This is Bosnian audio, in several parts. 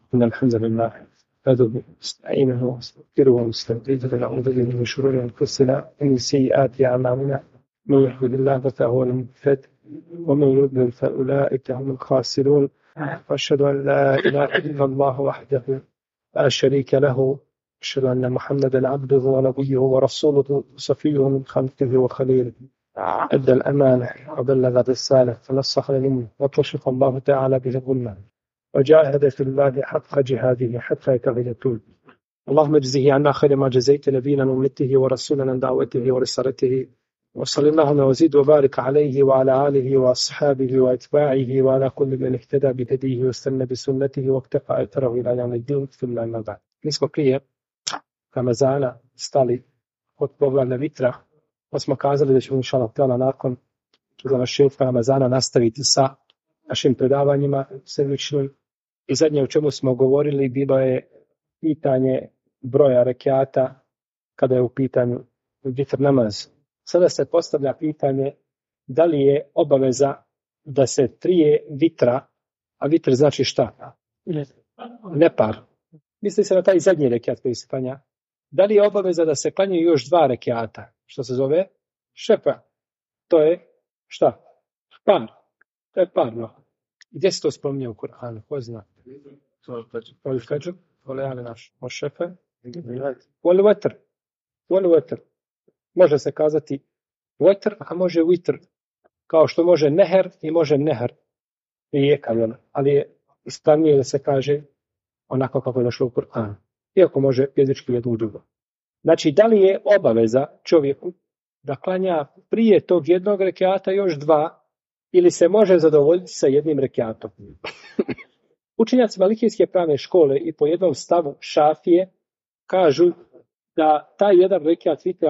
إن الحمد لله نحمده ونستعينه ونستغفره ونستهديه ونعوذ به من شرور أنفسنا ومن سيئات أعمالنا من يهده الله فهو المهتد ومن يضلل فأولئك هم الخاسرون وأشهد أن لا إله إلا الله وحده لا شريك له أشهد أن محمدا عبده ونبيه ورسوله صفيه من خلقه وخليله أدى الأمانة وبلغ الرسالة فنصح للأمة وكشف الله تعالى به الغمة وجاهد في الله حق جهاده حتى يتغي اليقين اللهم اجزه عنا خير ما جزيت نبينا وأمته ورسولنا عن دعوته ورسالته وصلى اللهم وزيد وبارك عليه وعلى آله وأصحابه وأتباعه وعلى كل من اهتدى بهديه واستنى بسنته واقتفى أثره إلى يوم الدين ثم أما بعد. Mi smo prije Ramazana stali kod poglavlja vitra, pa smo kazali da ćemo inshallah ta'ala nakon završetka Ramazana nastaviti sa našim predavanjima sedmičnim. I zadnje o čemu smo govorili bilo je pitanje broja rekiata kada je u pitanju vitr namaz. Sada se postavlja pitanje da li je obaveza da se trije vitra, a vitr znači šta? Nepar. Misli se na taj zadnji rekiat koji se klanja. Da li je obaveza da se klanjaju još dva rekiata, što se zove šefa? To je šta? Par. To je parno. Gdje se to spominje u Kur'anu? Ko zna? Voli fajr, voli ali naš. O šefe? Voli vetr. Voli vetr. Može se kazati vetr, a može vitr. Kao što može neher i može neher. Rijeka, ali je ispravnije da se kaže onako kako je došlo u Kur'anu. Iako može jezički jedno drugo. Znači, da li je obaveza čovjeku da klanja prije tog jednog rekiata još dva, ili se može zadovoljiti sa jednim rekiatom? Učenjaci Malikijske pravne škole i po jednom stavu Šafije kažu da taj jedan rekiat vitra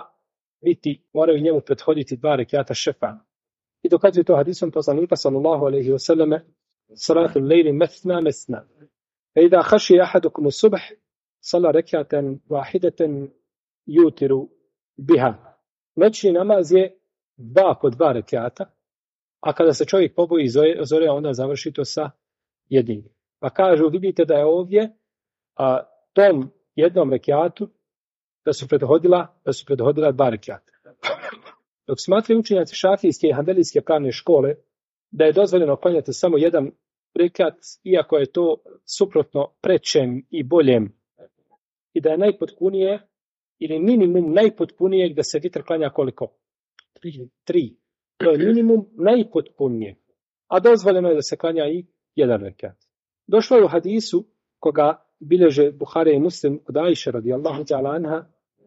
moraju njemu prethoditi dva rekiata šefa. I dokazuju to hadisom poslanika sallallahu alejhi ve selleme: salatul lejli mesna mesna. Fa idha khashiya ahadukum as-subh salla rak'atan wahidatan yutiru biha. Noćni namaz je dva po dva rekiata, a kada se čovjek poboji zore, onda završi to sa jednim. Pa kažu, vidite da je ovdje tom jednom rekiatu da su prethodila dva rekiata. Dok smatraju učenjaci šafijske i hanbelijske pravne škole da je dozvoljeno klanjati samo jedan rekiat, iako je to suprotno prečem i boljem, i da je najpotpunije ili minimum najpotpunijeg da se vitr klanja koliko? 3. To je minimum najpotpunije. A dozvoljeno je da se klanja i jedan rekiat. Došlo je u hadisu koga bilježe Buhari i Muslim od Ajše radijallahu ta'ala anha,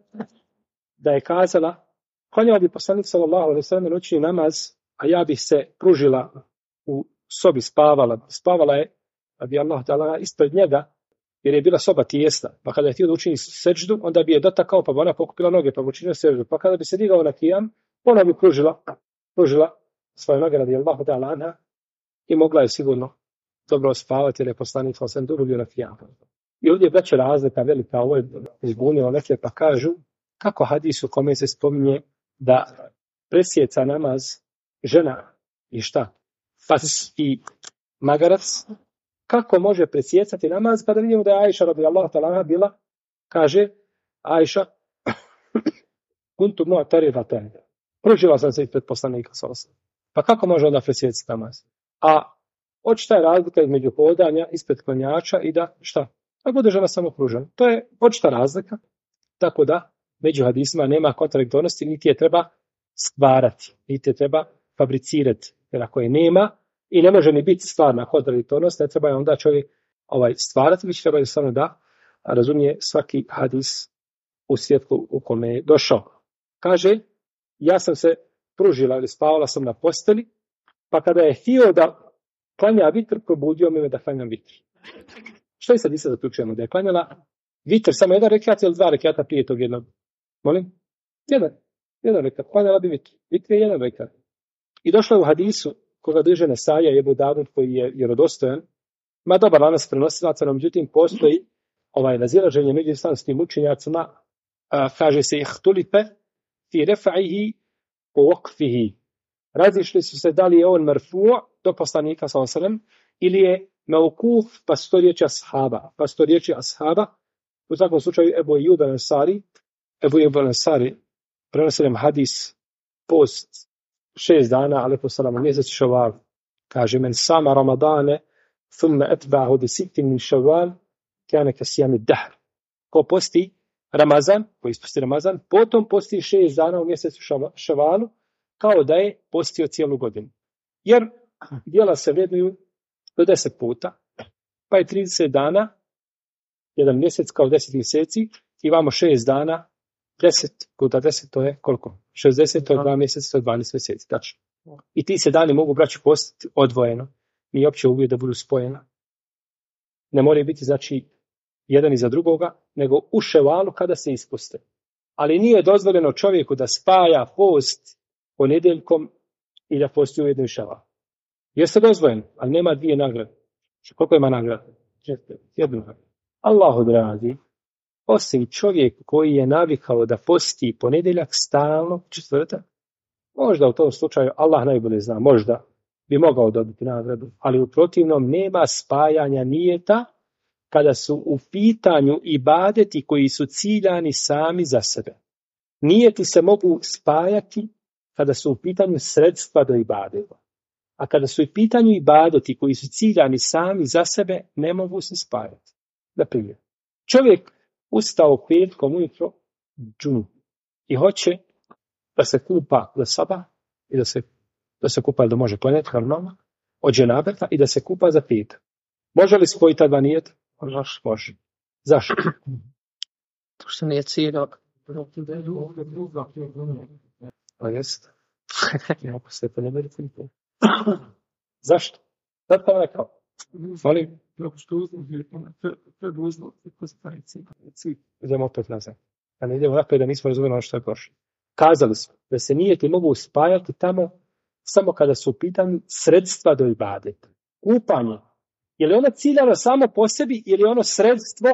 da je kazala: klanjao bi poslanik sallallahu alejhi ve sellem noćni namaz, a ja bih se pružila u sobi, spavala je radijallahu ta'ala ispred njega, jer je bila soba tijesna, pa kada je htio da učini seđdu, onda bi je dotakao, pa bi ona pokupila noge, pa bi učinio seđdu, pa kada bi se digao na kijam, ona bi pružila svoje noge radijallahu ta'ala anha i mogla je sigurno dobro spavati, jer je poslanik sallallahu alejhi ve sellem bio na kijam. I ovdje je braćo razlika velika, ovo je izbunilo neke, pa kažu kako hadisu kome se spominje da presjeca namaz žena i šta? Fas i magarac, kako može presjecati namaz kada vidimo da je Ajša radijallahu ta'ala bila, kaže Ajša kuntu mu'taridatan, pružila sam se ispred poslanika sallallahu alejhi ve sellem. Pa kako može onda presjecati namaz? A očita je razlika između hodanja ispred klanjača i da šta? Da bude žena samo pružena. To je očita razlika, tako da među hadisima nema kontradiktornosti, niti je treba stvarati, niti je treba fabricirati. Jer ako je nema i ne može ni biti stvarna kontradiktornost, ne treba je onda čovjek stvarati, već treba je samo da razumije svaki hadis u svjetlu u kome je došao. Kaže, ja sam se pružila ili spavala sam na posteli, pa kada je htio da klanja vitr, probudio me da klanjam vitr. Što je sad i sad zaključujemo? Da je klanjala vitr samo jedan rekiat ili dva rekiata prije tog jednog? Molim? Jedan rekiat. Klanjala bi vitr. Vitr je jedan rekiat. I došlo je u hadisu koga drže Nesaja i Ebu Davud, koji je vjerodostojan, ma dobar lanac prenosilaca, no međutim postoji razilaženje među islamskim učenjacima, kaže se ihtulife fi refa'ihi po okfihi. Razišli su se da li je on marfu' do poslanika sallallahu alejhi ve sellem ili je Meukuf, pa su to riječi ashaba. Pa su to riječi ashaba. U svakom slučaju Ebu Ejub el-Ansari prenosi nam hadis post 6 dana, alejhi selam, mjesec Šaval. Kaže, men sama Ramadane, thumma etba'hu bi sittin min Šaval, kana kasiyami dahr. Ko posti Ramazan, koji isposti Ramazan, potom posti 6 dana u mjesecu Šavalu, kao da je postio cijelu godinu. Jer djela se vrednuju do 10 puta, pa je 30 dana, jedan mjesec kao 10 mjeseci, i vamo 6 dana, 10 puta 10, to je koliko? 60, to je 2 mjeseca, to je 12 mjeseci, tačno. I ti se dani mogu, braći, postiti odvojeno. Nije opće uvijek da budu spojena. Ne moraju biti, znači, jedan iza drugoga, nego u Ševalu kada se ispuste. Ali nije dozvoljeno čovjeku da spaja post ponedjeljkom i da posti ujedno i Ševal. Jeste dozvoljeno, ali nema 2 nagrade. Koliko ima nagrade? 1 nagradu. Allahu dragi, osim čovjek koji je navikao da posti ponedjeljak stalno, četvrtak, možda u tom slučaju, Allah najbolje zna, možda bi mogao dobiti nagradu, ali u protivnom nema spajanja nijeta kada su u pitanju ibadeti koji su ciljani sami za sebe. Nijeti se mogu spajati kada su u pitanju sredstva do ibadeta. A kada su u pitanju ibadeti koji su ciljani sami za sebe, ne mogu se spajati. Na primjer, čovjek ustao petkom ujutro i hoće da se kupa za sabah i da se kupa da može klanjati normalno od dženabeta i da se kupa za petak. Može li spojiti ta dva nijeta? Može. Zašto? To što nije ciljao. Pa jest. Ja posle pa ne bih rekao. Zašto? Zato vam rekao. Molim. Idemo opet nazad. A ne idemo napred da nismo razumjeli ono što je prošlo. Kazali smo da se nijeti mogu spajati tamo samo kada su u pitanju sredstva do ibadeta. Kupanje. Je li ono ciljano samo po sebi ili je ono sredstvo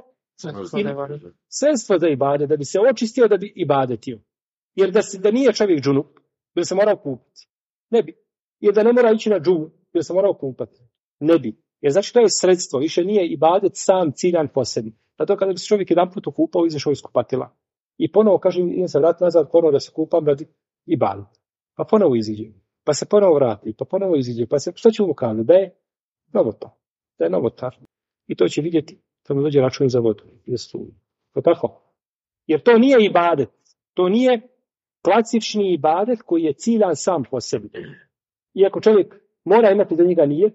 za ibadet, da bi se očistio, da bi ibadetio? Jer da nije čovjek džunup, bi se morao kupati. Ne bi. Jer da ne mora ići na džumu, bi se morao kupati. Ne bi. Jer znači to je sredstvo, više nije ibadet sam ciljan po sebi. Zato kada bi se čovjek jedan put okupao, izašao iz kupatila. I ponovo kažem, idem se vratiti nazad, ponovo da se kupam radi ibadet. Pa ponovo iziđe. Pa se ponovo vrati, pa ponovo iziđe. Pa se, što će mu kazati? Da je novotar. Da je novotar. I to će vidjeti, to mu dođe račun za vodu. To tako. Jer to nije ibadet. To nije klasični ibadet koji je ciljan sam po sebi. Iako čovjek mora imati za njega nije,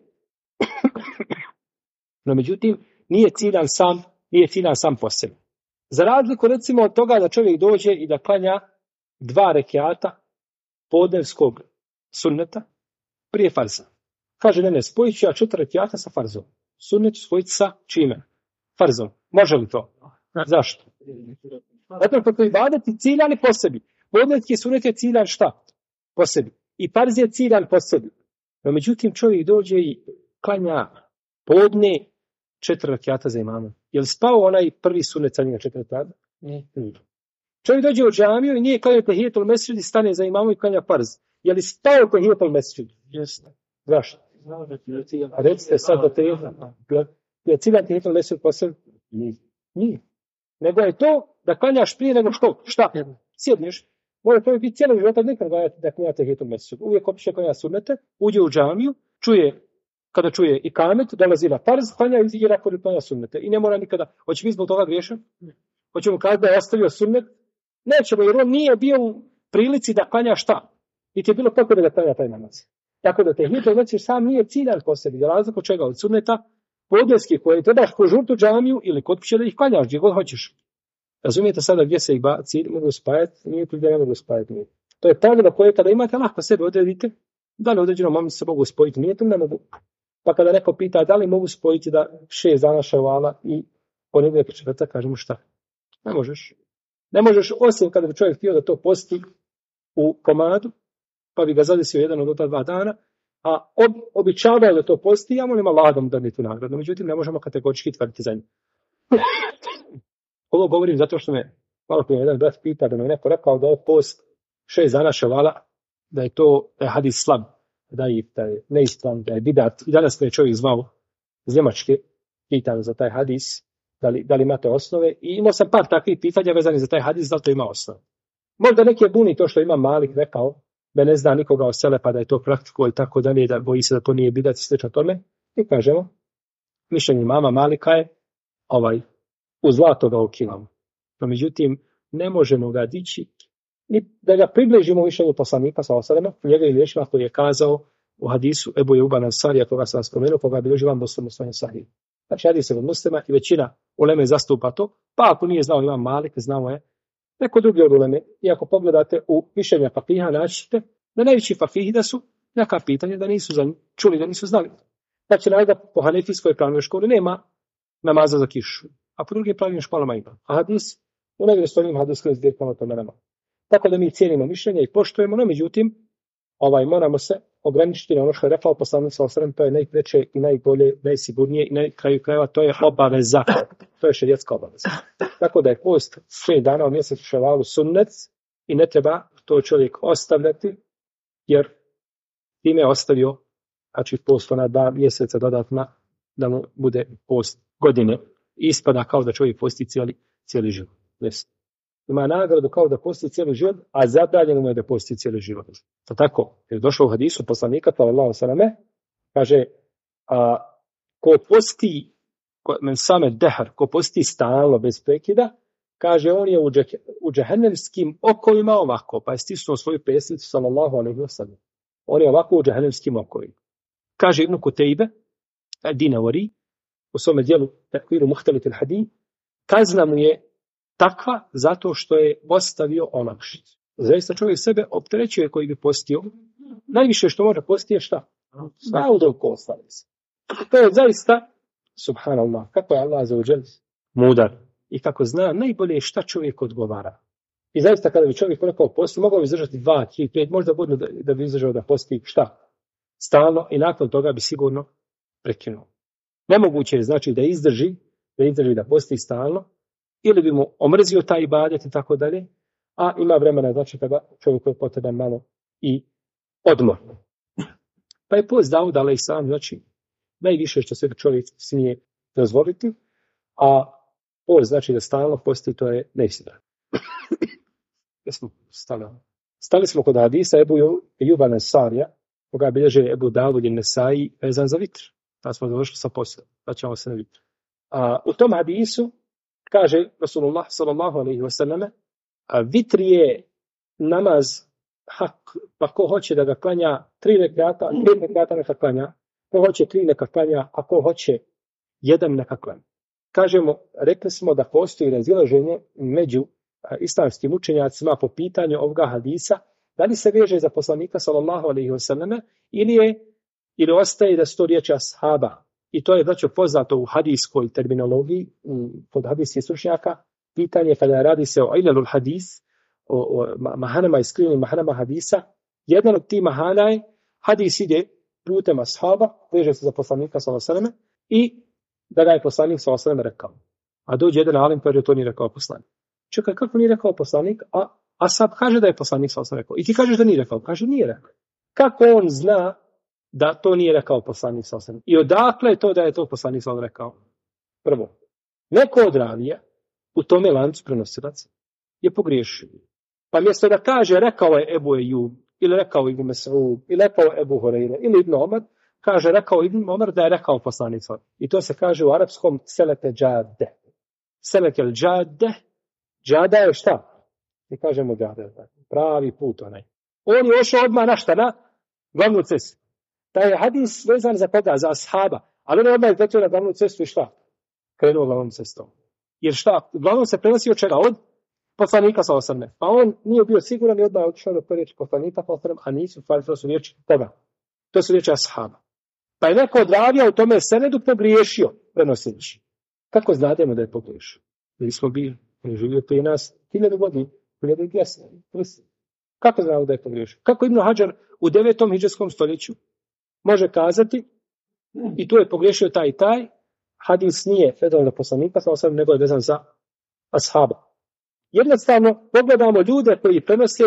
no međutim nije ciljan sam po sebi. Za razliku recimo od toga da čovjek dođe i da klanja 2 rekiata podnevskog sunneta prije farza. Kaže, ne, spojit ću ja 4 rekiata sa farzom. Sunnet ću spojiti sa čime? Farzom. Može li to? Zašto? Zato što je ibadet ciljani po sebi. Podnevski sunnet je ciljan šta? Po sebi. I farz je ciljan po sebi. No međutim čovjek dođe i klanja podne 4 rekiata za imamom. Je li spao onaj prvi sunnet sa njega 4 rekiata? Ne. Čovjek dođe u džamiju i nije klanjao tahijetul mesdžid i stane za imamom i klanja farz. Je li spao tahijetul mesdžid? Jeste. Zašto? A recite sad da je ciljan tahijetul mesdžid po sebi? Nije. Nego je to da klanjaš prije nego što? Šta? Sjedneš. Mora to biti cijelo života nekad da klanja tahijetul mesdžid. Uvijek opiše klanja sunnete, uđe u džamiju, kada čuje i kamet, dolazi na farz, klanja i igra kod klanja sunnete. I ne mora nikada, hoće mi zbog toga griješan? Hoćemo kazati da je ostavio sunnet? Nećemo, jer on nije bio u prilici da klanja šta? I ti je bilo potrebe da klanja taj namaz. Tako da tahijetul mesdžid sam nije ciljan po sebi, za razliku od čega? Od sunneta podneski koje trebaš požurti u džamiju ili kod kuće da ih klanjaš, gdje god hoćeš. Razumijete sada gdje se ih cilj mogu spajati, nije tu gdje ne mogu spajati. To je pravilo koje kada imate lahko sebe odredite, da li određeno momenti se mogu spojiti, nije tu ne mogu. Pa kada neko pita da li mogu spojiti da 6 dana ševala i ponedjeljak i četvrtak, kažemo šta? Ne možeš. Ne možeš, osim kada bi čovjek htio da to posti u komadu, pa bi ga zadesio jedan od ta 2 dana, a običavaju da to posti, ja molim Allah da mi tu nagradu. Međutim, ne možemo kategorički tvrditi za njim. Ovo govorim zato što me malo prije jedan brat pita da mi neko rekao da je post 6 dana ševala, da je hadis slab, da je neispravan, da je bidat. I danas me je čovjek zvao iz Njemačke, pitan za taj hadis, da li imate osnove, i imao sam par takvih pitanja vezanih za taj hadis, da li to ima osnove. Možda neki je buni to što ima Malik rekao, da ne zna nikoga od selefa da je to praktiko i tako dalje, da boji se da to nije bidat i slično tome. I kažemo, mišljenje mama Malika je u zlato ga okilamo. No, međutim, ne možemo ga dići, ni da ga približimo mišljenju poslanika sa osadama, u njegovim riječima koji je kazao u hadisu Ebu Ejuba Ansarija, koga sam spomenuo, koga bi Imam Muslim u svojim sahih. Znači, hadis je od Muslima i većina uleme zastupa to, pa ako nije znao Imam Malik, znao je neko drugi od uleme. I ako pogledate u mišljenja fakiha, naćete da najveći fakihi da su neka pitanja da nisu čuli, da nisu znali. Znači, najda po hanefijskoj pravnoj školi nema namaza za kišu, a po drugim pravnim školama ima. A hadis, u nevjerojatnim hadiskim zbirkama to nema. Tako da mi cijenimo mišljenja i poštujemo, no međutim, moramo se ograničiti na ono što je rekao poslanik sallallahu alejhi ve sellem, to je najpreče i najbolje, najsigurnije i na kraju krajeva to je obaveza. To je šerijatska obaveza. Tako da je post 6 dana u mjesecu Ševalu sunnet i ne treba to čovjek ostavljati, jer time je ostavio, znači post na 2 mjeseca dodatna, da mu bude post godine. I ispada kao da čovjek posti cijeli život. Ima nagradu kao da posti cijeli život, a zabranjeno mu je da posti cijeli život. To tako, jer došlo u hadisu poslanika, sallallahu alejhi ve sellem, kaže, ko posti, men same dehar, ko posti stalno bez prekida, kaže, on je u džehennemskim okovima ovako, pa je stisnuo svoju pesnicu, sallallahu alejhi ve sellem. On je ovako u džehennemskim okovima. Kaže Ibn Kutejbe, Dinawari, u svome dijelu Takviru Muhtalif al-Hadith, kazna mu je takva zato što je ostavio olakšicu. Zaista čovjek sebe opterećuje koji bi postio. Najviše što može postiti je šta? Naudolko ostane se. To je zaista, subhanallah, kako je Allah azza mudar i kako zna najbolje šta čovjek odgovara. I zaista kada bi čovjek rekao posti, mogao bi izdržati 2, 3, 5, možda bude da bi izdržao da posti šta? Stalno i nakon toga bi sigurno prekinuo. Nemoguće je znači da izdrži da posti stalno, ili bi mu omrzio taj ibadet i tako dalje, a ima vremena, znači kada čovjeku je potreban malo i odmor. Pa je post Dauda alejhiselam, znači najviše što se čovjek smije dozvoliti, a post znači da stalno posti, to je neistina. Stali smo kod hadisa Ebu Ejuba Ansarija, koga bilježe Ebu Davud i Nesai, vezan za vitr. Pa smo završili sa posljedom, vraćamo se na vitr. U tom hadisu kaže Rasulullah sallallahu alejhi ve selleme, vitr je namaz hak, pa ko hoće da ga klanja 3 rekata, 5 rekata neka klanja, ko hoće 3 neka klanja, a ko hoće 1 neka klanja. Kažemo, rekli smo da postoji razilaženje među islamskim učenjacima po pitanju ovoga hadisa, da li se veže za poslanika sallallahu alejhi ve selleme ili ostaje da su to riječi ashaba. I to je znači poznato u hadijskoj terminologiji, kod hadijskih stručnjaka, pitanje kada radi se o ilalul hadis, o mahanama i skrivenim mahanama hadisa, jedan od tih mahana je hadis ide putem ashaba, veže se za poslanika sallallahu alejhi ve selleme i da ga je poslanik sallallahu alejhi ve selleme rekao. A dođe jedan alim kaže to nije rekao poslanik. Čekaj, kako nije rekao poslanik, a ashab kaže da je poslanik sallallahu alejhi ve selleme rekao. I ti kažeš da nije rekao, kaže nije rekao. Kako on zna da to nije rekao poslanik sallallahu alejhi ve sellem? I odakle je to da je to poslanik sallallahu alejhi ve sellem rekao? Prvo, neko od ravija u tome lancu prenosilaca je pogriješio. Pa mjesto da kaže rekao je Ebu Ejub, ili rekao Ibn Mes'ud, ili rekao Ebu Hurajra, ili Ibn Omar, kaže rekao Ibn Omar da je rekao poslanik sallallahu alejhi ve sellem. I to se kaže u arapskom selete džade. Selete džade, džada je šta? Mi kažemo džade, pravi put onaj. On je ošao odmah na šta? Na glavnu cestu. Taj je hadis vezan za koga? Za ashaba. Ali on je odmah izletio na glavnu cestu i šta? Krenuo glavnom cestom. Jer šta? Glavnom se prenosi od čega? Od poslanika sallallahu alejhi ve sellem. Pa on nije bio siguran i odmah je otišao do prve riječi poslanika sallallahu alejhi ve sellem, a nisu stvari, to su riječi koga? To su riječi ashaba. Pa je neko od ravija u tome senedu pogriješio prenoseći. Kako znademo da je pogriješio? Jer smo bili, on je živio prije nas 1000 godina, 1200. Kako znamo da je pogriješio? Kako Ibn Hadžar u 9. hidžetskom stoljeću može kazati i tu je pogriješio taj i taj, hadis nije vezan za poslanika, nego je vezan za ashaba. Jednostavno, pogledamo ljude koji prenose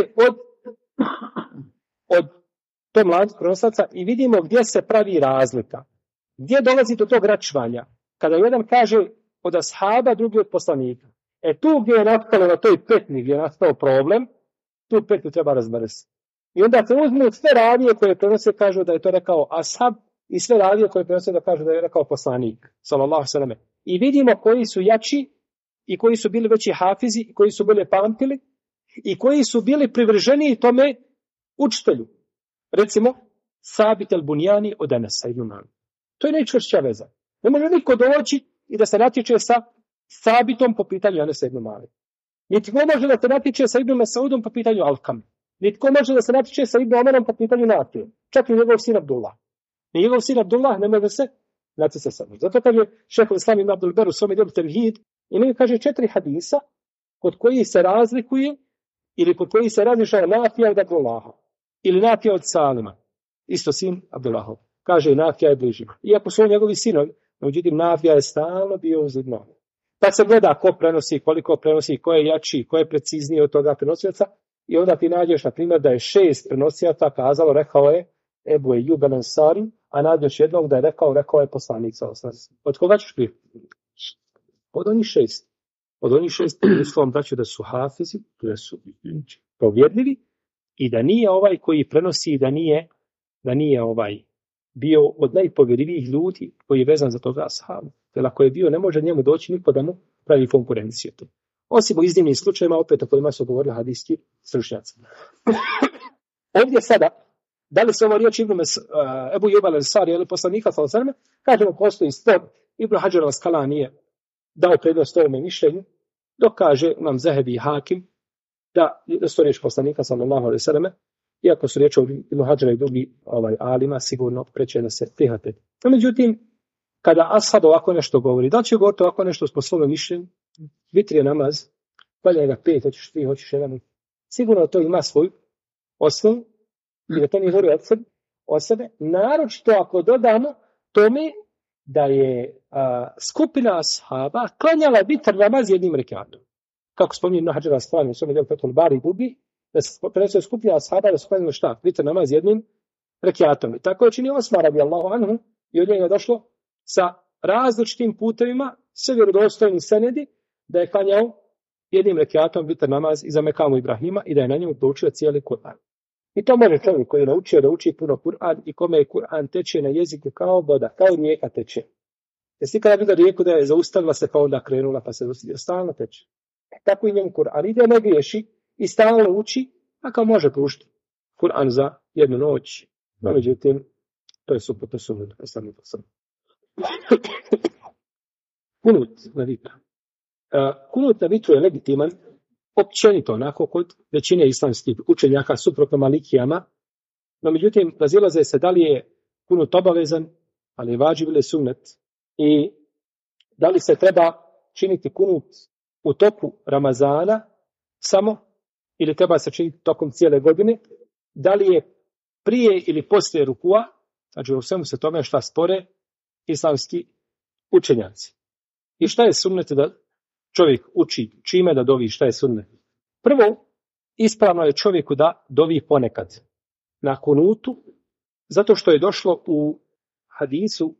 od tom lancu prenoslaca i vidimo gdje se pravi razlika. Gdje dolazi do tog račvanja? Kada jedan kaže od ashaba, drugi od poslanika. Tu gdje je nastalo na toj petni, gdje je nastao problem, tu petnju treba razmrsiti. I onda se uzmu sve ravije koje prenose, kažu da je to rekao ashab, i sve ravije koje prenose da kažu da je rekao poslanik, sallallahu sallam. I vidimo koji su jači, i koji su bili veći hafizi, i koji su bili pamtili, i koji su bili privrženi tome učitelju. Recimo, Sabit el-Bunjani od Enesa ibn Malika. To je najčvršća veza. Ne može niko doći i da se natječe sa Sabitom po pitanju Enesa ibn Malika. Nitko može da se natječe sa Ibn Mesaudom po pitanju Alkam. Nitko može da se natječe sa Ibn Omerom po pitanju Nafije. Čak i njegov sin Abdullah. I njegov sin Abdullah ne može se natječe sa mnom. Zato kaže šejh Islam ibn Abdul Ber u svome djelu Tevhid, i ne kaže 4 hadisa kod koji se razlikuje ili kod koji se različava Nafija od Abdullaha ili Nafija od Salima. Isto sin Abdullahov. Kaže Nafija je bliži. Iako su njegovi sinovi, međutim Nafija je stalno bio uz Ibn Omer. Pa se gleda ko prenosi, koliko prenosi, ko je jači, ko je precizniji od toga prenosioca, i onda ti nađeš, na primjer, da je 6 prenosijaca kazalo, rekao je Ebu Ejub el-Ansari, a nađeš jednog da je rekao je poslanik sa osnovi. Od koga ćeš prihvatiti? Od onih 6. Od onih 6 uslovom daću da su hafizi, da su provjerljivi, i da nije ovaj koji prenosi, da nije ovaj bio od najpovjerljivijih ljudi koji je vezan za toga ashaba. Jer ako je bio, ne može njemu doći niko da mu pravi konkurenciju. Osim u iznimnim slučajima, opet o kojima su govorili hadijski stručnjaci. Ovdje sada, da li se ovo riječ Ebu Ejub el-Ansari ili poslanika sallallahu alejhi ve sellem, kažemo postoji stop. Ibn Hadžar al-Asqalani je dao prednost ovome mišljenju, dok kaže Imam Zahebi i Hakim da su riječ poslanika sallallahu alejhi ve sellem, iako su riječ Ibn Hadžara i drugi alima, sigurno preče da se prihvate. Međutim, kada ashab ovako nešto govori, da će govoriti ovako nešto po svome mišljenju, vitr je namaz, valja ga 5, hoćeš 3, hoćeš 1, sigurno to ima svoj osnov, i da to nije govori od sebe, naročito ako dodamo tome da je skupina ashaba klanjala vitr namaz jednim rekatom. Kako spominje Ibn Hadžar al-Asqalani u svome djelu Fethul Bari i drugi, da se prenosio skupina ashaba da su klanjali šta? Vitr namaz jednim rekatom. I tako je činio Osman radijallahu anhu, i od njega je došlo sa različitim putevima, sve vjerodostojni senedi, da je klanjao jednim rekatom vitr namaz iza mekamu Ibrahima i da je na njemu proučio cijeli Kur'an. I to može čovjek koji je naučio da uči puno Kur'an i kome je Kur'an teče na jeziku kao voda, kao rijeka teče. Jesi kada vidio rijeku da je zaustavila se pa onda krenula pa se zaustavila, stalno teče. Tako i njemu Kur'an ide, ne griješi i stalno uči, a kao može proučiti Kur'an za jednu noć. No, međutim, to je suprotno sunnetu. Kunut na vitru. Kunut na vitru je legitiman, općenito onako kod većine islamskih učenjaka suprotno malikijama, no međutim razilaze se da li je kunut obavezan, ali je vađib ili sunnet, i da li se treba činiti kunut u toku Ramazana samo ili treba se činiti tokom cijele godine, da li je prije ili poslije rukua, znači u svemu se tome šta spore islamski učenjaci. I šta je sunnet da čovjek uči, čime da dovi, šta je sunnet? Prvo, ispravno je čovjeku da dovi ponekad na kunutu, zato što je došlo u hadisu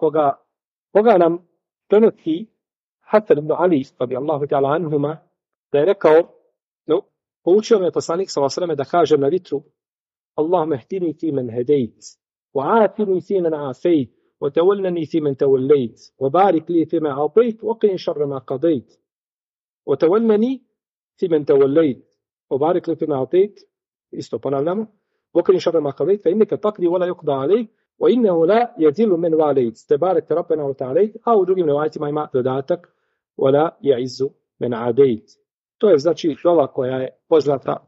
koga nam prenosi Hasan ibn Ali radijallahu ta'ala anhuma, da je rekao, poučio me poslanik sallallahu alejhi ve sellem da kažem na vitru: Allahumma hdini fi man hadejt, wa afini fi man afejt, wa tawallani fi man tawallejt, wa barik li fi ma a'tejt, wa qini šarra ma qadejt, wa tawallani fi man tawallejt, wa barik li fi ma a'tejt, isto ponavljamo, wa qini šarra ma qadejt, fa innaka taqdi wa la yuqda alejk, wa innahu la yadhillu man walejt, tebarek rabbena wa ta'alejt, a u drugim rivajatima ima dodatak wa la ya'izzu man adejt. To je znači dova koja je poznata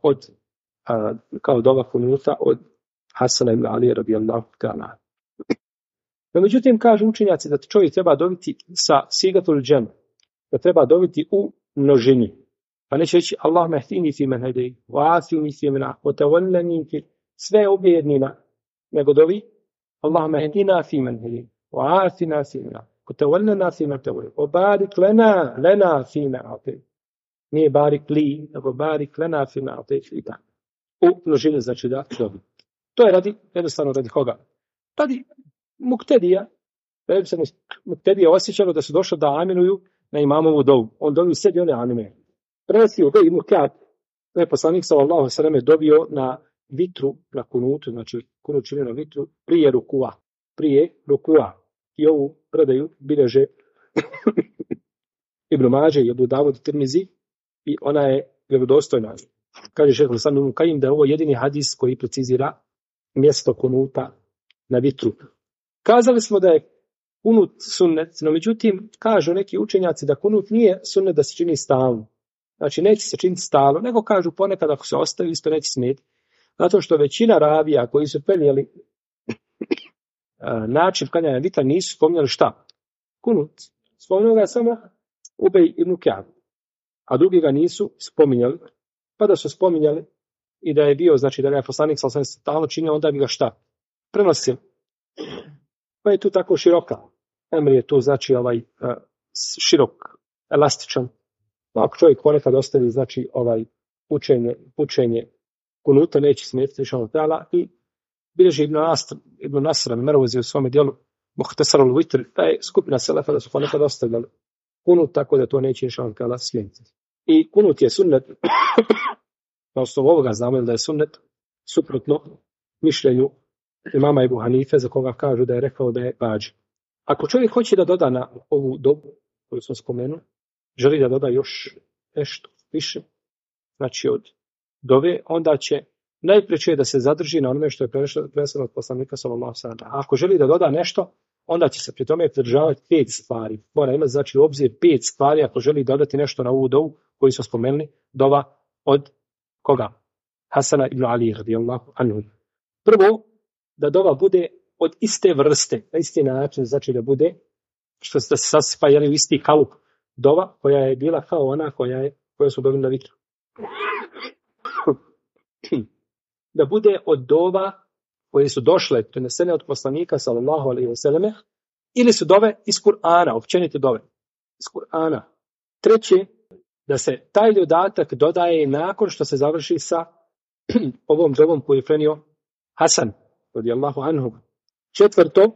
kao dova kunuta od Hasana ibn Ali radijallahu ta'ala. No, međutim, kažu učenjaci da čovjek treba dobiti sa sigatul džem, da treba dobiti u množini. Pa neće reći Allahumma hdini fi man hadejt, wa afini fi man afejt, wa tawallani fi, sve objednina, nego dovi Allahumma hdina fi man hadejt, wa afina fi man afejt, wa tawallana fi man tawallajt, wa barik lana fi man a'tejt. Nije barik li, nego barik lana fi ma a'tejt i tako. U množini znači da dobi. To je jednostavno radi koga? Radi muktedija, da bi se tebi je osjećalo da su došli da aminuju na imamovu dovu. On dobio sebi one anime. Prenosio ga Ibn Ka'b, da je poslanik sallallahu alejhi ve selleme dobio na vitru, na kunutu, znači kunut čini na vitru, prije rukua. I ovu predaju bilježe Ibn Mađe i Abu Davud i Tirmizi i ona je vjerodostojna. Kaže šejh Islam Ibn Kajim da je ovo jedini hadis koji precizira mjesto kunuta na vitru. Kazali smo da je kunut sunnet, no međutim kažu neki učenjaci da kunut nije sunnet da se čini stalno. Znači neće se činiti stalno, nego kažu ponekad ako se ostavi isto neće smeti. Zato što većina ravija koji su prenijeli način klanjanja vitra nisu spominjali šta? Kunut. Spominjali ga samo Ubej ibn Ka'b, a drugi ga nisu spominjali. Pa da su spominjali i da je bio, znači da je poslanik sallallahu alejhi ve sellem stalno činio, onda bi ga šta? Prenosio. Pa je tu tako široka. Emr je tu znači širok, elastičan. Ako čovjek ponekad ostavi znači učenje kunuta neće smetiti inshallah i bilježi Ibn Nasr al-Marwazi u svome djelu Muhtasar al-Vitr, da je skupina selefa da su ponekad ostavljali kunut, tako da to neće inshallah slijediti. I kunut je sunnet, na osnovu ovoga znamo da je sunnet, suprotno mišljenju imama Ebu Hanife, za koga kažu da je rekao da je vađib. Ako čovjek hoće da doda na ovu dobu koju sam spomenuo, želi da doda još nešto više, znači od dove, onda će najpreče da se zadrži na onome što je preneseno od poslanika sallallahu alejhi ve sellem. A ako želi da doda nešto, onda će se pri tome pridržavati 5 stvari. Mora imati znači u obzir 5 stvari ako želi dodati nešto na ovu dovu koju smo spomenuli, dova od koga? Hasana ibn Ali radijallahu anhu. Prvo, da dova bude od iste vrste, na isti način, znači da bude što se sasipa u isti kalup dova koja je bila kao ona koja su dobili na vitru. Da bude od dova koje su došle, prenesene od poslanika sallallahu alejhi ve selleme, ili su dove iz Kur'ana, općenite dove iz Kur'ana. Treće, da se taj dodatak dodaje nakon što se završi sa ovom dovom koju je prenio Hasan radijallahu anhu. Četvrto,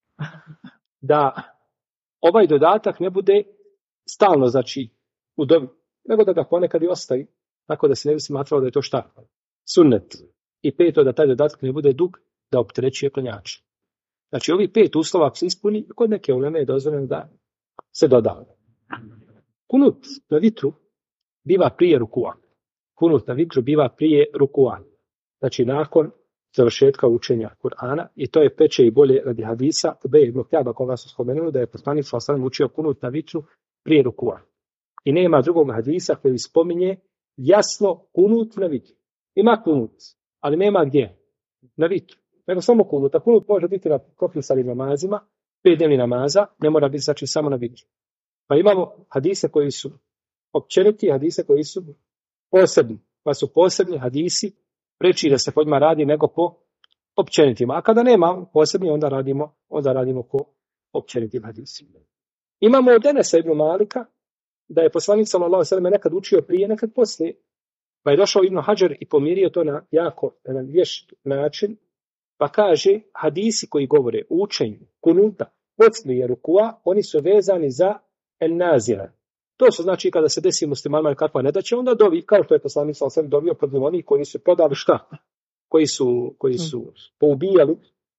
da ovaj dodatak ne bude stalno, znači u dobi, nego da ga ponekad i ostavi, tako da se ne bi smatralo da je to šta? Sunnet. I peto, da taj dodatak ne bude dug, da opterećuje klanjača. Znači, ovi 5 uslova ako se ispuni, kod neke uleme je dozvoljeno da se doda. Kunut na vitru biva prije rukua. Kunut na vitru biva prije rukua. Znači, nakon završetka učenja Kur'ana, i to je preče i bolje radi hadisa Ubej ibn Ka'ba, koga su spomenuli da je poslanik sallallahu alejhi ve sellem učio kunut na vitru prije rukua. I nema drugog hadisa koji spominje jasno kunut na vitru. Ima kunut, ali nema gdje? Na vitru. Nego samo kunut. A kunut može biti na propisanim namazima, 5 dnevnih namaza, ne mora biti znači samo na vitru. Pa imamo hadise koji su općeniti, hadise koji su posebni. Pa su posebni hadisi preči da se po njima radi nego po općenitima. A kada nema posebni, onda radimo po općenitim hadisima. Imamo od Enesa ibn Malika da je poslanik sallallahu alejhi ve sellem nekad učio prije, nekad poslije. Pa je došao Ibn Hadžar i pomirio to na jako vješt način. Pa kaže, hadisi koji govore o učenju kunuta poslije rukua, oni su vezani za el-nazira. To su znači kada se desi muslimanima kakva nedaća, onda dovi, kao što je poslanik sallallahu alejhi ve sellem dovio protiv onih koji su prodali šta? Koji su poubijali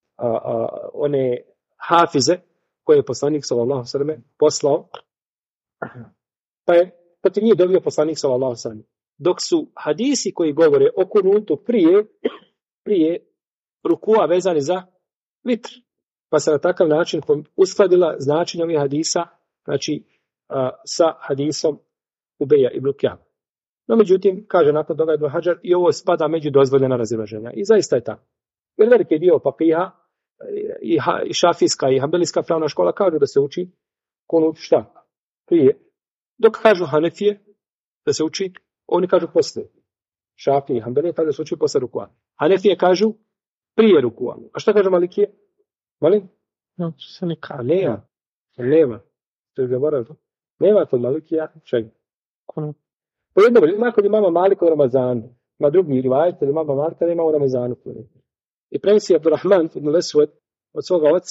one hafize koje je poslanik sallallahu alejhi ve sellem poslao. Pa je protiv njih dovio poslanik sallallahu alejhi ve sellem. Dok su hadisi koji govore o kunutu prije rukua vezani za vitr. Pa se na takav način uskladila značenje ovih hadisa, znači sa hadisom Ubeja ibn Ka'b. No međutim, kaže nakon toga Ibn Hadžar, i ovo spada među dozvoljena razilaženja. I zaista je tako. Jer veliki dio papiha i šafijska i hambelijska pravna škola kažu da se uči kunut šta? Prije. Dok kažu Hanefije da se uči, oni kažu poslije. Šafije i hambelije kažu da se uči posle rukua. Hanefije kažu prije rukua. A šta kaže Malikije? Malim? No, se ne kaže. Nema. To je zaboravio. Nema kod Malikija čega. Kunut. Po jednom, ima kod imama Malika u Ramazanu. Ima drugi rivajat, kod imama Malika nema u Ramazanu. I prenosi Abdurrahman ibn Lesved od svoga oca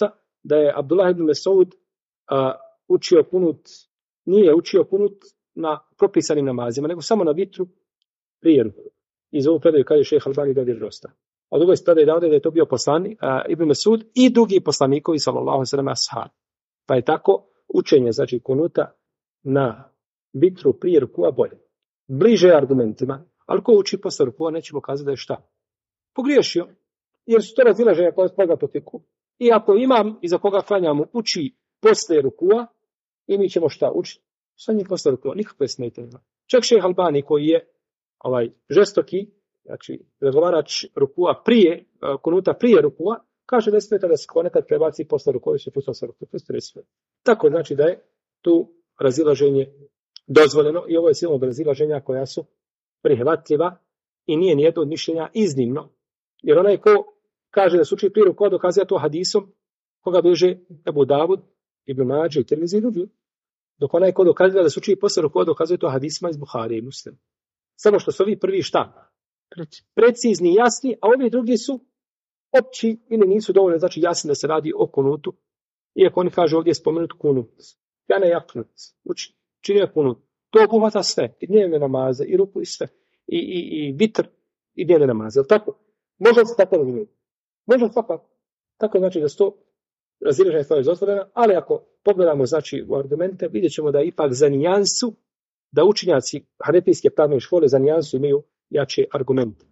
da je Abdullah ibn Mesud učio kunut, nije učio kunut na propisanim namazima, nego samo na vitru prije ruku. Iz ovog predaju kaže šejh Albani da je vjerodostojan. A drugo je predaj da je to bio poslanik Ibn Mesud i drugi poslanikovi sallallahu alejhi ve sellem ashab. Pa je tako učenje znači kunuta na vitru prije rukua bolje. Bliže argumentima, ali ko uči posle rukua nećemo kazati da je šta? Pogriješio, jer su to razilaženja koja je poznato fiku. I ako imam iza koga klanjamo uči posle rukua, i mi ćemo šta učiti? Sa njih posle rukua, nikakve smetnje nema. Čak šejh Albani koji je žestoki, znači razgovarač rukua prije, kunuta prije rukua, kaže da smeta da se ponekad prebaci posle rukua i se pusta sa rukua. Tako znači da je tu razilaženje dozvoljeno i ovo je silno razilaženja koja su prihvatljiva i nije nijedno od mišljenja iznimno. Jer onaj ko kaže da se uči prije rukua dokazuje to hadisom koga bliže Ebu Davud, Ibn Mađe i Tirmizi i drugi. Dok onaj ko dokazuje da se uči posle rukua dokazuje to hadisma iz Buharije i Muslima. Samo što su ovi prvi šta? Precizni i jasni, a ovi drugi su opći ili nisu dovoljno znači jasni da se radi o kunutu. Iako oni kaže ovdje je spomenut kunut. Ja ne jaknut. Činio kunut. To obuhvata sve. I dnevne namaze, i ruku, i sve. I vitr, i dnevne namaze. Jel tako? Može se tako razumjeti. Može svakako. Tako znači da su to razilaženje stvari dozvoljena, ali ako pogledamo znači u argumente, vidjet ćemo da ipak za nijansu, da učenjaci hanefijske pravne škole za nijansu imaju jače argumente.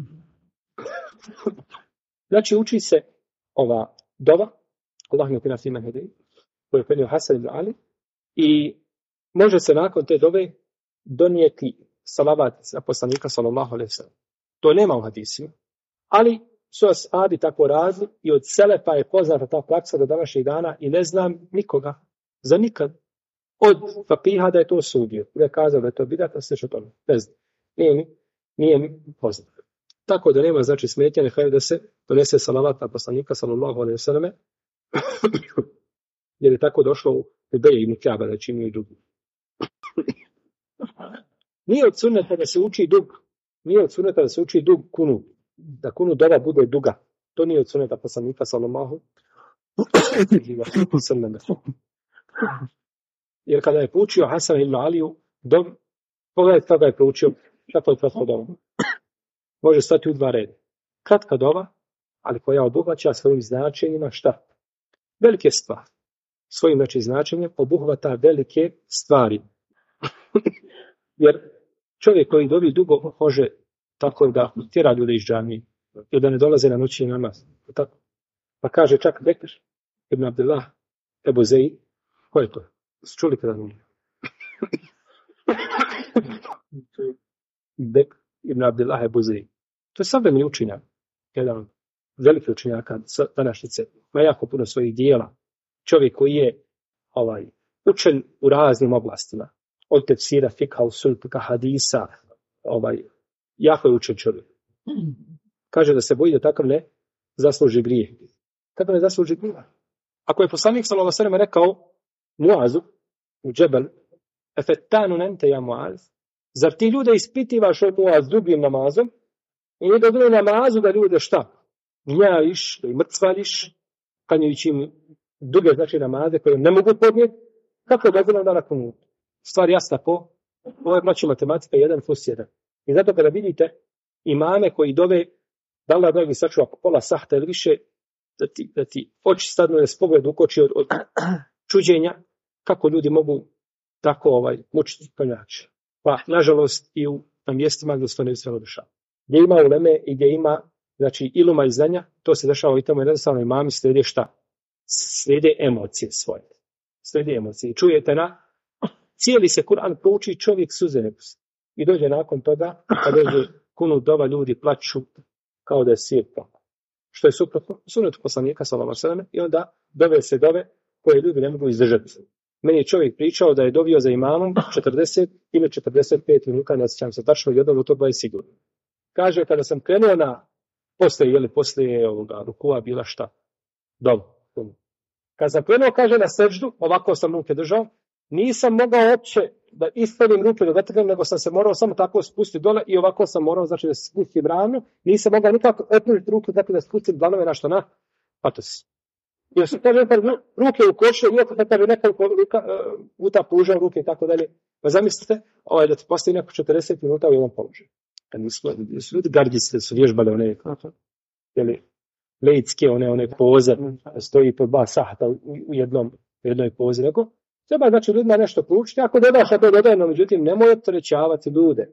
Znači uči se ova dova, Allah mi nas ima hedi, koju je prenio Hasan ibn Ali, i može se nakon te dove donijeti salavat za poslanika sallallahu alejhi ve sellem. To nema u hadisima, ali su ashabi tako radili i od selefa je poznata ta praksa do današnjeg dana i ne znam nikoga, za nikad, od fakiha da je to osudio, da je kazao da je to bidat, a sve što to ne znam. Nije mi poznato. Tako da nema znači smetnje, nehaj da se donese salavat na poslanika sallallahu alejhi ve selleme, jer je tako došlo u Beje ibn Ka'ba, da čini i drugi. Nije od sunneta da se uči dug. Nije od sunneta da se uči dug kunut. Da kunut dova bude duga. To nije od sunneta poslanika sallallahu alejhi ve selleme. Jer kada je poučio Hasan ibn Aliju dom, pogledajte kada je poučio kako je kratko dova. Može stati u dva reda. Kratka dova, ali koja obuhvaća svojim značenjima šta? Velike stvari. Svojim znači značenjem obuhvata velike stvari. Jer čovjek koji dovi dugo može tako da tjera ljude iz džamije ili da ne dolaze na noćni namaz. Tako. Pa kaže čak Bekr ibn Abdullah Ebu Zeid, ko je to? Čuli kada nije? Bekr ibn Abdullah Ebu Zeid. To je savremeni učenjak. Jedan veliki učenjaka današnjice. Ima jako puno svojih dijela. Čovjek koji je učen u raznim oblastima. Od tefsira, fikha, usul, hadisa. Jako je učen čovjek. Kaže da se boji da takav ne zasluži grijeh. Takav ne zasluži grijeh. Ako je poslanik sallallahu alejhi ve sellem rekao Muazu u Džebel, efettanun ente ja Muaz, zar ti ljude ispitivaš od Muaz dugim namazom i ne dobili namazu da ljude šta? Gnjaviš, da i mrcvališ, kanjujući im duge znači namaze koje ne mogu podnijeti, kako je dozvoljeno da nakon stvar jasna po ovo je znači matematika 1+1. I zato kada vidite imame koji dove da Allah dragi sačuva pola sahta ili više da ti oči stadnu da s pogled ukoči od čuđenja kako ljudi mogu tako mučiti klanjače. Pa nažalost i na mjestima gdje se to ne sve dešava. Gdje ima uleme i gdje ima znači iluma i znanja, to se dešava i tamo jednostavno imami slijede šta? Slijede emocije svoje. Slijede emocije. I čujete cijeli se Kur'an prouči čovjek suze ne pusti. I dođe nakon toga, kad dođe kunut dova, ljudi plaću kao da je svijet pao. Što je suprotno sunnetu poslanika sallallahu alejhi ve selleme i onda dove se dove koje ljudi ne mogu izdržati. Meni je čovjek pričao da je dovio za imamom 40 ili 45 minuta, ne sjećam se tačno, jednom od toga je sigurno. Kaže, kada sam krenuo poslije rukua bila šta? Dobro. Kad sam krenuo, kaže, na seždu, ovako sam ruke držao, nisam mogao uopće da istavim ruke do vetrne, nego sam se morao samo tako spustiti dole i ovako sam morao, znači da se spustim ranu, nisam mogao nikako otnuti ruku, dakle da spustim dlanove na što na patos. Jer su kaže ruke u košu, iako kada bi nekoliko puta pružao ruke i tako dalje. Pa zamislite, da ti postoji neko 40 minuta u jednom položaju. Kad su ljudi gardice, da su vježbali one, lejtske, one poze, stoji po 2 sata u jednoj pozi. Treba znači ljudima nešto proučiti, ako dodaš, a to dodajno, međutim, nemoj opterećavati ljude.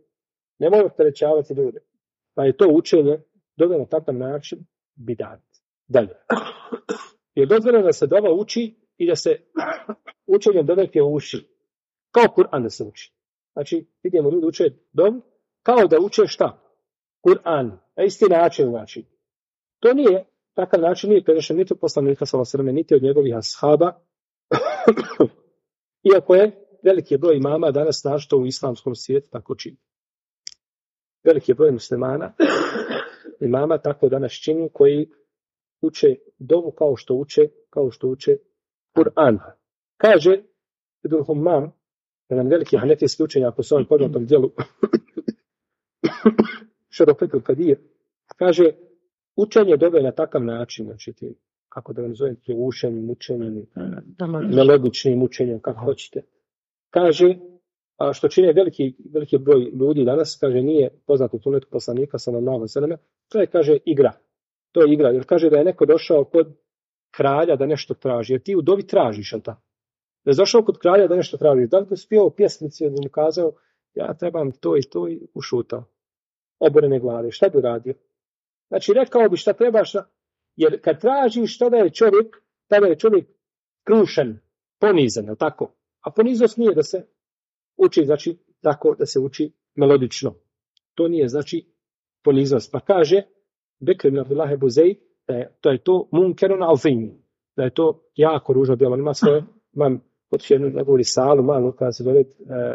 Pa je to učenje dovelo na takav način bidat. Dalje. Je dozvoljeno da se dova uči i da se učenje dodajke uši. Kao Kur'an da se uči. Znači, vidimo ljudi uče dovu kao da uče šta? Kur'an. Na isti način znači. To nije, takav način nije prešao niti od poslanika sallallahu alejhi ve sellem, niti od njegovih ashaba. Iako je veliki broj imama danas našto u islamskom svijetu tako čini. Veliki broj muslimana imama tako danas čini koji uče dovu kao što uče Kur'an. Kaže Ibn Humam, jedan veliki hanefijski učenjak u svojem poznatom djelu Šarofetul Kadir, kaže učenje dove na takav način, znači kako da vam zovem, ušenjem, učenjem, melodičnim učenjem, kako hoćete. Kaže, a što čine veliki broj ljudi danas, kaže, nije poznato u sunnetu poslanika, sallallahu alejhi ve sellem, to je, kaže, igra. To je igra, jer kaže da je neko došao kod kralja da nešto traži, jer ti u dovi tražiš, jel tako? Da je došao kod kralja da nešto tražiš, da li to spio u pjesnici, da mu kazao, ja trebam to i ušutao. Oborene glave, šta bi radio? Znači, rekao bi šta trebaš, jer kad tražiš, tada je čovjek krušen, ponizan, jel tako? A poniznost nije da se uči, znači, tako da se uči melodično. To nije, znači, poniznost. Pa kaže, Bekr ibn Abdullah Ebu Zeid, da je to munkerun azim, da je to jako ružno djelo. Ima svoje, imam potiče jednu njegovu risalu, malo kada se zove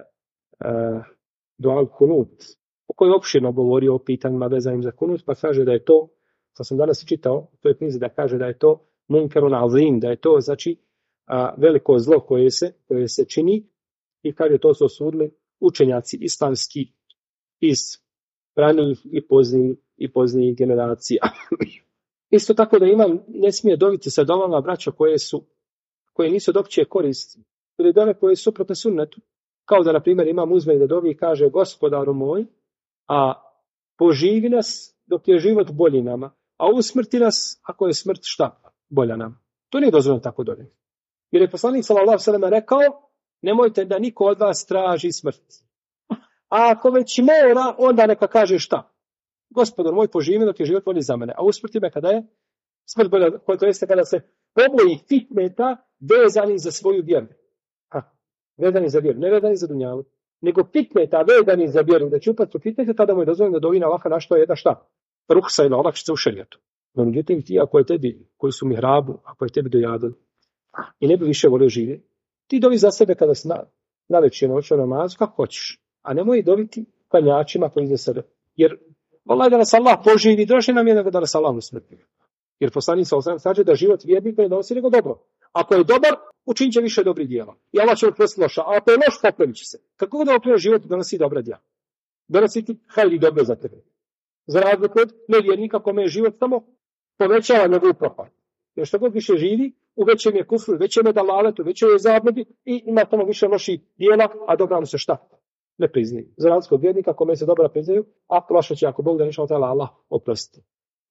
Dual Kunut, u kojoj opširno govori o pitanjima vezanim za kunut, pa kaže da je to, što sam danas čitao, to je knjizi da kaže da je to munkerun azim, da je to, znači, veliko zlo koje se čini, i kaže to su osudili učenjaci islamski iz ranijih i poznijih generacija. Isto tako da imam, ne smije dobiti sa dovama braća koje nisu od opće koristi, ili dove koje su suprotne sunnetu. Kao da, na primjer, imam uzme da dovi i kaže, Gospodaru moj, a poživi nas dok je život bolji nama, a usmrti nas ako je smrt šta bolja nama. To nije dozvoljeno tako dovi. Jer je poslanik sallallahu alejhi ve sellem rekao, nemojte da niko od vas traži smrt. A ako već mora, onda neka kaže šta? Gospodar moj, poživi dok je život bolji za mene, a usmrti me kada je smrt bolja, to jeste kada se poboji fitneta vezani za svoju vjeru. Vezani za vjeru, ne vezani za dunjalu, nego fitneta vezani za vjeru, da će upast u fitnete, tada mu je dozvoljeno da dovi na Allaha našto je jedna šta? Ruhsa ili olakšica u šerijetu. No, međutim, ti ako je tebi, koji su mihrabu, ako je tebi dojadili i ne bi više volio živjeti, ti dovi za sebe kada si na večer noću namazu, kako hoćeš. A nemoj dobiti klanjačima koji za sebe. Jer, valjda da nas Allah poživi, draže nam je nego da nas Allah usmrti. Jer poslanik sallallahu alejhi ve sellem kaže da život vjernika ne donosi nego dobro. Ako je dobar, učinit će više dobrih djela. I Allah će oprostiti loša. A ako je loš, popravit će se. Kako god da opravi život, donosi dobra djela. Donosi ti hajli dobro za tebe. Za razliku od nevjernika kome je život samo povećava njegovu propast. Jer što god više živi, u većem je kufru, većem je dalaletu, većem je zabludi i ima tamo više loših djela, a dobra mu se šta? Ne priznaju. Za razliku od vjernika kome se dobra priznaju, a loša će ako Bog da ništa od Allah oprostiti.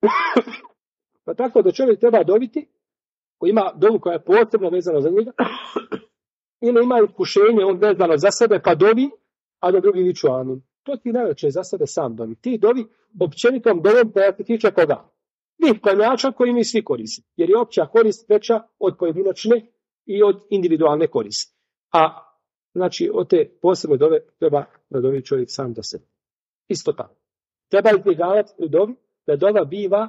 Pa tako da čovjek treba dobiti, koji ima dovu koja je posebno vezana za njega, ili ima iskušenje, on vezano za sebe, pa dovi, a da drugi viču amin. To ti najveće za sebe sam dovi. Ti dovi općenitom dovom koja ti tiče koga? Njih klanjača koji mi svi koristi. Jer je opća korist veća od pojedinačne i od individualne koristi. A znači od te posebne dove treba da dovi čovjek sam za sebe. Isto tako. Treba izbjegavati u dovi da dova biva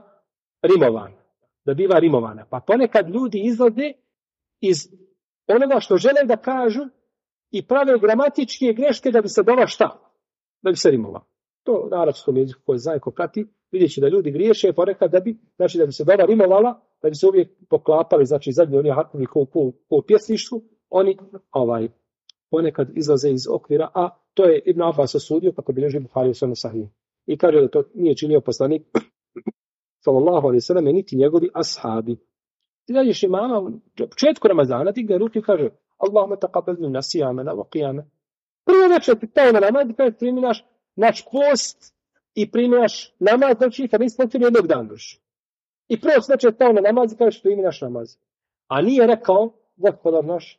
rimovana. Pa ponekad ljudi izlaze iz onoga što žele da kažu i prave gramatičke greške da bi se dova šta? Da bi se rimovala. To na arapskom jeziku koji zna ko prati, vidjet će da ljudi griješe ponekad da bi se dova rimovala, da bi se uvijek poklapali, znači zadnji oni harfovi ko pjesništvu, oni ponekad izlaze iz okvira, a to je Ibn Abbas osudio kako bilježi Buhari u svome Sahih. I kaže da to nije činio poslanik sallallahu alejhi ve sellem niti njegovi ashabi. Ti dađeš imama u početku Ramazana, ti ga ruke i kaže Allahumma taqabbal minna siyamana wa qiyamana. Prvo večer ti taj namaz i kaže priminaš naš post i priminaš namaz, znači kad nisi potrebno jednog dana duš. I prvo večer taj namaz i kaže priminaš namaz. A nije rekao, gospodar naš,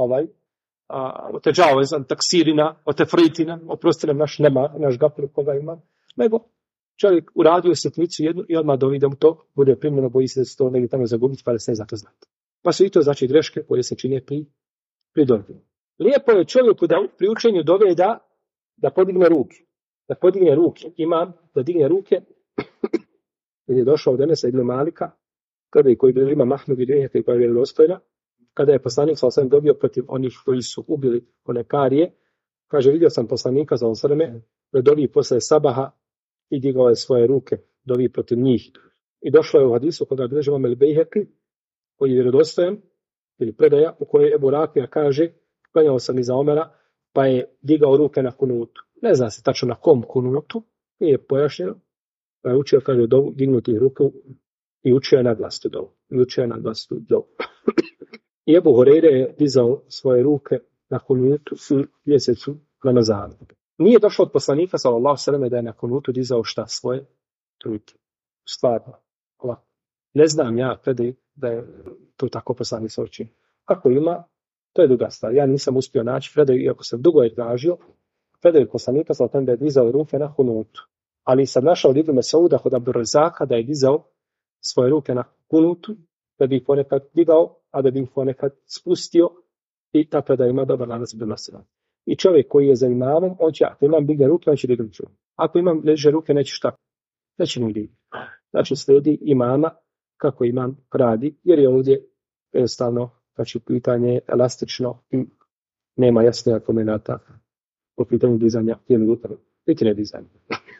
oteđavezan, taksirina, otefritina, oprosti nam naš nema, naš gafir koga ima, nego čovjek uradio setnicu jednu i odmah dovi da mu to bude primljeno, boji se da se to negdje tamo zagubiti, pa da se ne zato znati. Pa su i to znači greške koje se čine pri dobi. Lijepo je čovjeku da pri učenju dove da podigne ruke. Da podigne ruke. Imam da digne ruke. Jer je došao od Enesa ibn Malika, kada je koji ima Mahmud i Dženjete koja je vjerodostojna, kada je poslanik sa osam dobio protiv onih koji su ubili one karije, kaže, vidio sam poslanika za osreme, da dovi posle sabaha i digao je svoje ruke, dovi protiv njih. I došlo je u hadisu koga bilježi Imam el-Bejheki, koji je vjerodostojan, ili predaja, u kojoj Ebu Rakija kaže, klanjao sam iza Omera, pa je digao ruke na kunutu. Ne zna se tačno na kom kunutu, nije pojašnjeno, pa je učio, kaže, dovu, dignuti ruku i učio je na glastu dovu. I Ebu Hureyre je dizao svoje ruke na kunutu u mjesecu Ramazana. Nije došlo od poslanika, sallallahu alejhi ve selleme, da je na kunutu dizao šta svoje ruke. Stvarno. Ovako. Ne znam ja da je to tako poslanik sa učinio. Ako ima, to je druga stvar. Ja nisam uspio naći predaju, iako sam dugo je tražio, predaju poslanika sa tom da je dizao ruke na kunutu. Ali sam našao od Ibn Mesauda kod Abdurrazaka da je dizao svoje ruke na kunutu, da bi ih ponekad digao, a da bi ih ponekad spustio, i ta predaja ima dobar lanac prenoslaca. I čovjek koji je za imamom, on će, ako imam digne ruke, on će dignuti ruke. Ako imam leže ruke, neće šta? Neće mu dignuti. Znači slijedi imama kako imam radi, jer je ovdje jednostavno, znači pitanje elastično i nema jasne argumenata po pitanju dizanja jednog ruka, niti ne dizanja.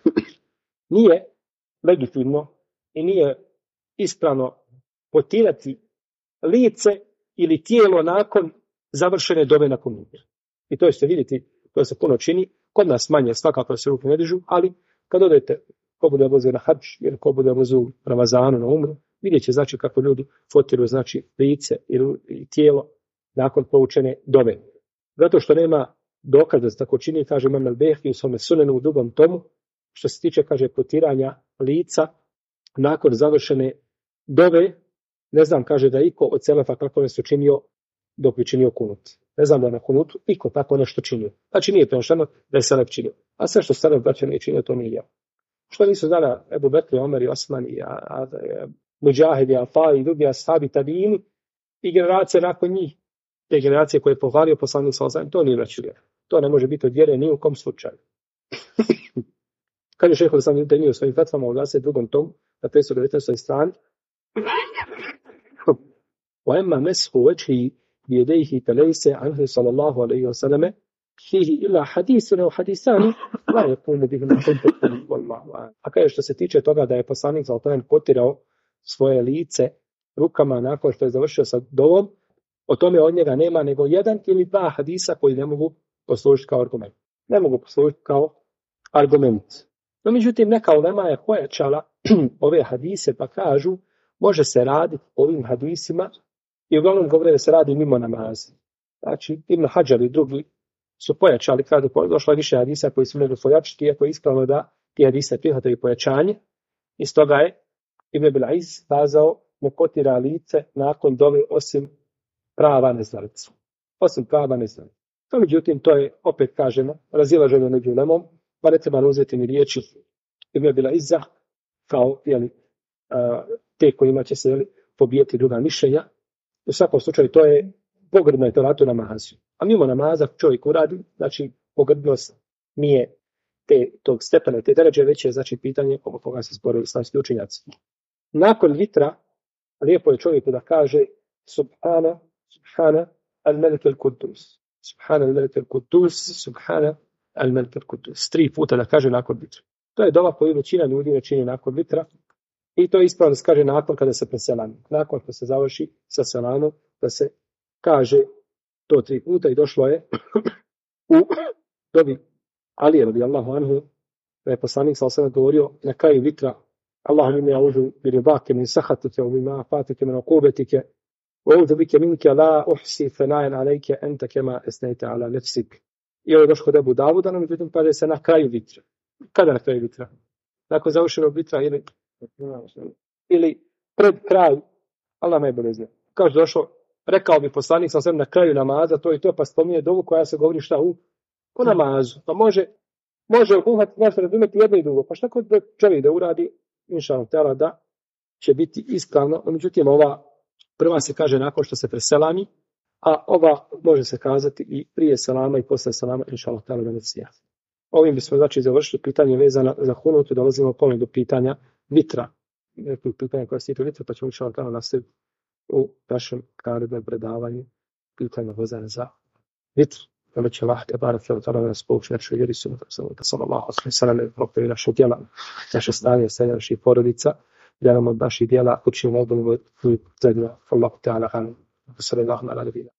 Nije legitimno i nije ispravno potirati lice ili tijelo nakon završene dove na kunutu. I to ćete vidjeti, to se puno čini, kod nas manje, svakako se ruke ne dižu, ali kad odete, ko bude odlazio na hadž, ili ko bude odlazio u Ramazanu na umru, vidjet će znači kako ljudi fotiru znači lice i tijelo nakon poučene dove. Zato što nema dokaza da se tako čini, kaže Imam el-Bejheki u svome sunenu u drugom tomu, što se tiče, kaže, potiranja lica nakon završene dove, ne znam, kaže da iko od selefa kako ne se činio dok bi činio kunut. Ne znam da na kunutu iko tako nešto činio. Znači nije prenošeno da je selef činio. A sve što selef braće ne činio, to nije jeo. Što nisu znala Ebu Bekri, Omer i Osman i Mudžahid i Afa i drugi ashabi tabini i generacije nakon njih, te generacije koje je pohvalio poslanik sallallahu alejhi ve sellem, to nije vraćio. To ne može biti od vjere ni u kom slučaju. Kad je šejh Islam ibn Tejmija u svojim fetvama u 22. tomu na 519. strani, وَأَمَّا مَسْحُ وَجْهِهِ بِيَدَيْهِ فَلَيْسَ عَنْهُ صَلَّى اللَّهُ عَلَيْهِ وَسَلَّمَ فِيهِ إِلَّا حَدِيثٌ أَوْ حَدِيثَانِ لَا يَكُونُ بِهِمَا حُجَّةٌ وَاللَّهُ أَعْلَمُ. A kaže što se tiče toga da je poslanik sallallahu alejhi ve sellem potirao svoje lice rukama nakon što je završio sa dovom, o tome od njega nema nego jedan ili dva hadisa koji ne mogu poslužiti kao argument. Ne mogu poslužiti kao argument. No, međutim, neka ulema je pojačala ove hadise pa kažu može se raditi ovim hadisima i uglavnom govore da se radi mimo namaza. Znači, Ibn Hadžar i drugi su pojačali kada došlo više hadisa koji su mogli pojačiti, iako je ispravno da ti hadise prihvataju pojačanje. I stoga je Ibn Bil'Aiz kazao mu potira lice nakon dove osim prava neznalica. Osim prava neznalica. No, međutim, to je, opet kažemo, razilaženo među ulemom, pa ne treba uzeti ni riječi Ibn Bil'Aiza kao te kojima će se pobijeti druga mišljenja. U svakom slučaju to je pogrdno je to ratu namazu. A mimo namaza čovjek uradi, znači pogrdnost nije tog stepena, te deređe, već je znači pitanje oko koga se spore islamski učenjaci. Nakon vitra, lijepo je čovjeku da kaže Subhana al-Malik al-Quddus. Subhana al-Malik al-Quddus, Subhana al-Malik al-Quddus. 3 puta da kaže nakon vitra. To je dova koju većina ljudi ne čini nakon vitra. I to je ispravno da se kaže nakon kada se preselami. Nakon kada se završi sa selanom, da se kaže to 3 puta i došlo je u dobi Alije radijallahu anhu, da je poslanik sallallahu alejhi ve sellem govorio na kraju vitra Allahumma inni a'udhu bi ridaka min sakhatika wa bima afatika min uqubatika wa a'udhu bika minka la uhsi thana'an alayka anta kama asnayta ala nafsik. I ovo je došlo kod Ebu Davuda, no međutim kaže se na kraju vitra. Kada na kraju vitra? Nakon završenog vitra ili pred kraj, Allah najbolje zna. Kaže došlo, rekao bi poslanik sam na kraju namaza, to i to, pa spominje dovu koja se govori šta u namazu. Pa može obuhvatiti, može razumjeti jedno i drugo. Pa šta kod čovjek da uradi, inša Allah, da će biti ispravno. Međutim, ova prva se kaže nakon što se preselami, a ova može se kazati i prije salama i posle salama, inša Allah, da ne sija. Ovim bismo znači završili pitanje vezano za hunut, dolazimo ponovno do pitanja vitra. Nekog pitanja koja se tiče vitra, pa ćemo inša Allah nastaviti u našem narednom predavanju pitanja vezane za vitr. Kome će Allah te barak je da nas pouči našoj vjeri sunnetu sallallahu alejhi ve sellem, prokljevi naše djela, naše stanje, stanje naših porodica, da nam od naših djela učinimo odgovorno zajedno. Allahu ta'ala, sallallahu alejhi ve sellem.